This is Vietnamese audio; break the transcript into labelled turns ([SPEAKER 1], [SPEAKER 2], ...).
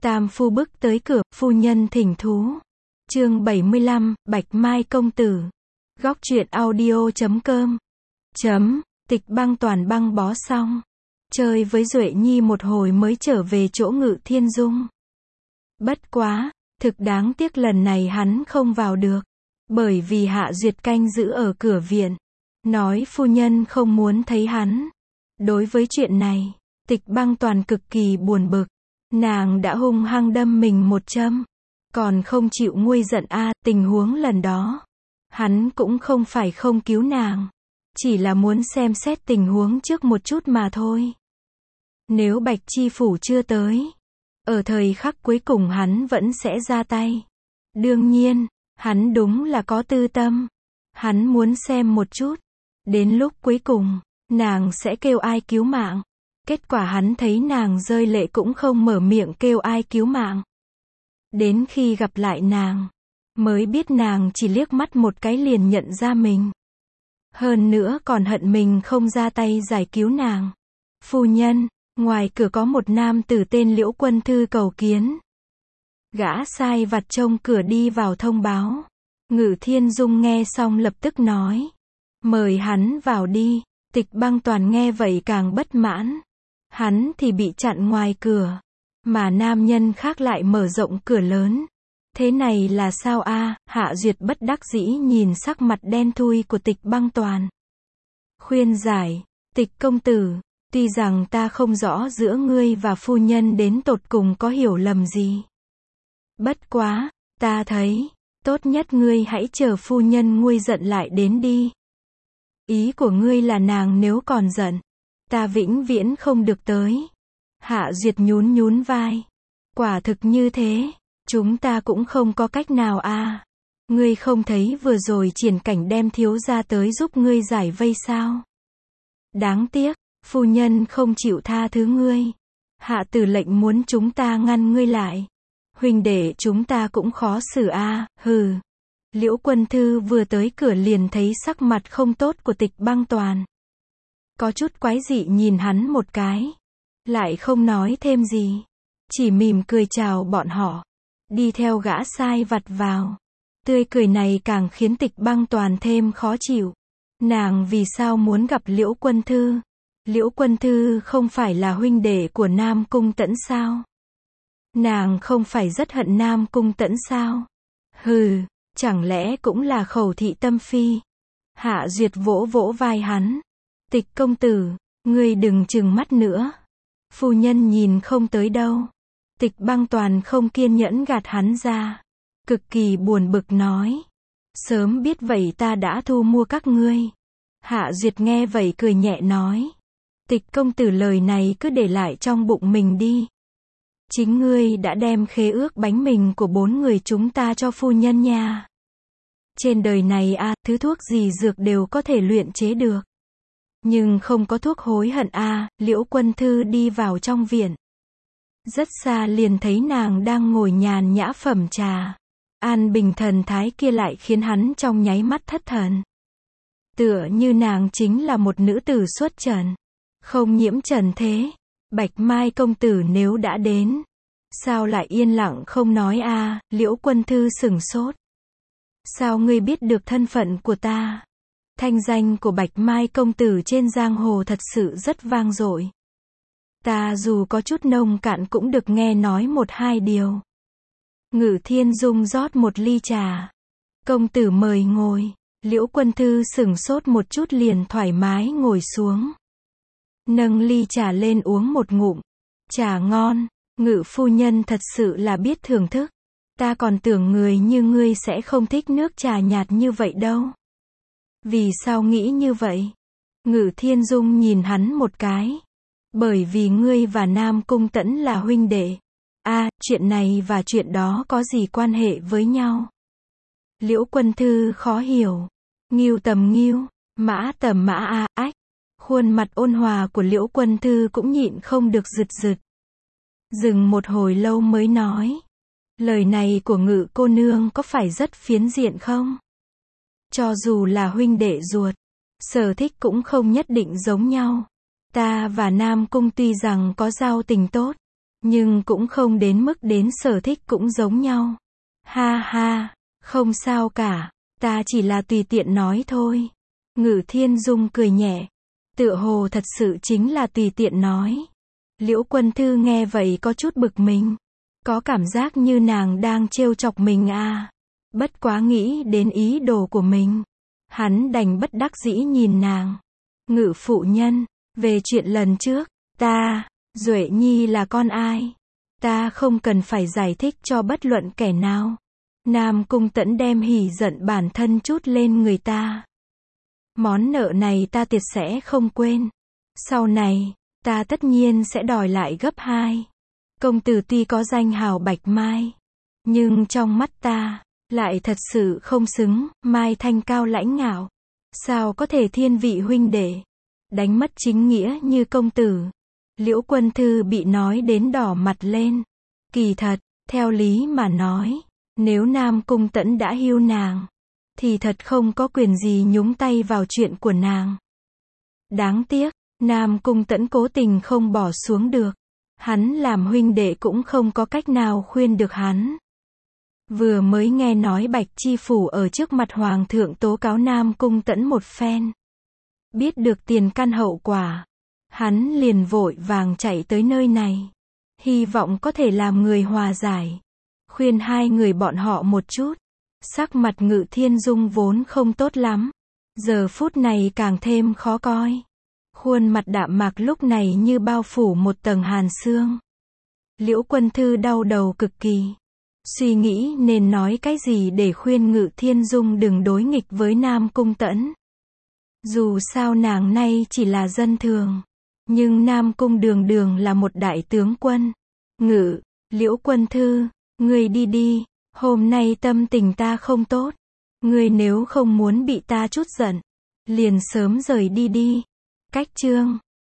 [SPEAKER 1] Tam phu bước tới cửa, phu nhân thỉnh thú. Chương 75, Bạch Mai công tử. Góc truyện audio.com. Tịch Băng toàn băng bó xong. Chơi với Duệ Nhi một hồi mới trở về chỗ Ngự Thiên Dung. Bất quá, thực đáng tiếc lần này hắn không vào được. Bởi vì Hạ Duyệt canh giữ ở cửa viện. Nói phu nhân không muốn thấy hắn. Đối với chuyện này, Tịch Băng toàn cực kỳ buồn bực. Nàng đã hung hăng đâm mình một châm. Còn không chịu nguôi giận tình huống lần đó. Hắn cũng không phải không cứu nàng. Chỉ là muốn xem xét tình huống trước một chút mà thôi. Nếu Bạch Chi Phủ chưa tới. Ở thời khắc cuối cùng hắn vẫn sẽ ra tay. Đương nhiên, hắn đúng là có tư tâm. Hắn muốn xem một chút. Đến lúc cuối cùng, nàng sẽ kêu ai cứu mạng. Kết quả hắn thấy nàng rơi lệ cũng không mở miệng kêu ai cứu mạng. Đến khi gặp lại nàng, mới biết nàng chỉ liếc mắt một cái liền nhận ra mình. Hơn nữa còn hận mình không ra tay giải cứu nàng. Phu nhân, ngoài cửa có một nam tử tên Liễu Quân Thư cầu kiến. Gã sai vặt trông cửa đi vào thông báo. Ngự Thiên Dung nghe xong lập tức nói. Mời hắn vào đi. Tịch Băng toàn nghe vậy càng bất mãn. Hắn thì bị chặn ngoài cửa. Mà nam nhân khác lại mở rộng cửa lớn. Thế này là sao Hạ Duyệt bất đắc dĩ nhìn sắc mặt đen thui của Tịch Băng toàn. Khuyên giải, Tịch công tử, tuy rằng ta không rõ giữa ngươi và phu nhân đến tột cùng có hiểu lầm gì. Bất quá, ta thấy, tốt nhất ngươi hãy chờ phu nhân nguôi giận lại đến đi. Ý của ngươi là nàng nếu còn giận, ta vĩnh viễn không được tới. Hạ Duyệt nhún vai. Quả thực như thế, chúng ta cũng không có cách nào Ngươi không thấy vừa rồi Triển Cảnh đem thiếu gia tới giúp ngươi giải vây sao? Đáng tiếc, phu nhân không chịu tha thứ ngươi. Hạ tử lệnh muốn chúng ta ngăn ngươi lại. Huynh đệ chúng ta cũng khó xử hừ. Liễu Quân Thư vừa tới cửa liền thấy sắc mặt không tốt của Tịch Băng toàn. Có chút quái dị nhìn hắn một cái. Lại không nói thêm gì. Chỉ mỉm cười chào bọn họ. Đi theo gã sai vặt vào. Tươi cười này càng khiến Tịch Băng toàn thêm khó chịu. Nàng vì sao muốn gặp Liễu Quân Thư? Liễu Quân Thư không phải là huynh đệ của Nam Cung Tẫn sao? Nàng không phải rất hận Nam Cung Tẫn sao? Hừ, chẳng lẽ cũng là khẩu thị tâm phi? Hạ Duyệt vỗ vỗ vai hắn. Tịch công tử, ngươi đừng trừng mắt nữa. Phu nhân nhìn không tới đâu. Tịch Băng toàn không kiên nhẫn gạt hắn ra. Cực kỳ buồn bực nói. Sớm biết vậy ta đã thu mua các ngươi. Hạ Duyệt nghe vậy cười nhẹ nói. Tịch công tử lời này cứ để lại trong bụng mình đi. Chính ngươi đã đem khế ước bánh mình của 4 người chúng ta cho phu nhân nha. Trên đời này thứ thuốc gì dược đều có thể luyện chế được. Nhưng không có thuốc hối hận Liễu Quân Thư đi vào trong viện. Rất xa liền thấy nàng đang ngồi nhàn nhã phẩm trà. An bình thần thái kia lại khiến hắn trong nháy mắt thất thần. Tựa như nàng chính là một nữ tử xuất trần. Không nhiễm trần thế. Bạch Mai công tử nếu đã đến. Sao lại yên lặng không nói Liễu Quân Thư sửng sốt. Sao ngươi biết được thân phận của ta? Thanh danh của Bạch Mai công tử trên giang hồ thật sự rất vang dội. Ta dù có chút nông cạn cũng được nghe nói một hai điều. Ngự Thiên Dung rót một ly trà. Công tử mời ngồi. Liễu Quân Thư sửng sốt một chút liền thoải mái ngồi xuống. Nâng ly trà lên uống một ngụm. Trà ngon. Ngự phu nhân thật sự là biết thưởng thức. Ta còn tưởng người như ngươi sẽ không thích nước trà nhạt như vậy đâu. Vì sao nghĩ như vậy? Ngự Thiên Dung nhìn hắn một cái. Bởi vì ngươi và Nam Cung Tẫn là huynh đệ. Chuyện này và chuyện đó có gì quan hệ với nhau? Liễu Quân Thư khó hiểu. Ngưu tầm ngưu, mã tầm mã Khuôn mặt ôn hòa của Liễu Quân Thư cũng nhịn không được rực rực. Dừng một hồi lâu mới nói. Lời này của Ngự cô nương có phải rất phiến diện không? Cho dù là huynh đệ ruột, sở thích cũng không nhất định giống nhau. Ta và Nam Cung tuy rằng có giao tình tốt, Nhưng cũng không đến mức đến sở thích cũng giống nhau. Ha ha, không sao cả, ta chỉ là tùy tiện nói thôi. Ngự Thiên Dung cười nhẹ. Tựa hồ thật sự chính là tùy tiện nói. Liễu Quân Thư nghe vậy có chút bực mình. Có cảm giác như nàng đang trêu chọc mình à. Bất quá nghĩ đến ý đồ của mình. Hắn đành bất đắc dĩ nhìn nàng. Ngự phụ nhân, về chuyện lần trước, Duệ Nhi là con ai? Ta không cần phải giải thích cho bất luận kẻ nào. Nam Cung Tẫn đem hỉ giận bản thân trút lên người ta. Món nợ này ta tuyệt sẽ không quên. Sau này, ta tất nhiên sẽ đòi lại gấp 2. Công tử tuy có danh hào Bạch Mai, nhưng trong mắt ta, lại thật sự không xứng. Mai Thanh cao lãnh ngạo, sao có thể thiên vị huynh đệ, đánh mất chính nghĩa như công tử. Liễu Quân Thư bị nói đến đỏ mặt lên. Kỳ thật, theo lý mà nói, nếu Nam Cung Tẫn đã hưu nàng, thì thật không có quyền gì nhúng tay vào chuyện của nàng. Đáng tiếc, Nam Cung Tẫn cố tình không bỏ xuống được. Hắn làm huynh đệ cũng không có cách nào khuyên được hắn. Vừa mới nghe nói Bạch Chi Phủ ở trước mặt Hoàng thượng tố cáo Nam Cung Tẫn một phen. Biết được tiền căn hậu quả, hắn liền vội vàng chạy tới nơi này. Hy vọng có thể làm người hòa giải. Khuyên hai người bọn họ một chút. Sắc mặt Ngự Thiên Dung vốn không tốt lắm. Giờ phút này càng thêm khó coi. Khuôn mặt đạm mạc lúc này như bao phủ một tầng hàn xương. Liễu Quân Thư đau đầu cực kỳ. Suy nghĩ nên nói cái gì để khuyên Ngự Thiên Dung đừng đối nghịch với Nam Cung Tẫn. Dù sao nàng nay chỉ là dân thường. Nhưng Nam Cung đường đường là một đại tướng quân. Liễu Quân Thư, ngươi đi đi, hôm nay tâm tình ta không tốt. Ngươi nếu không muốn bị ta chút giận, liền sớm rời đi đi. Cách chương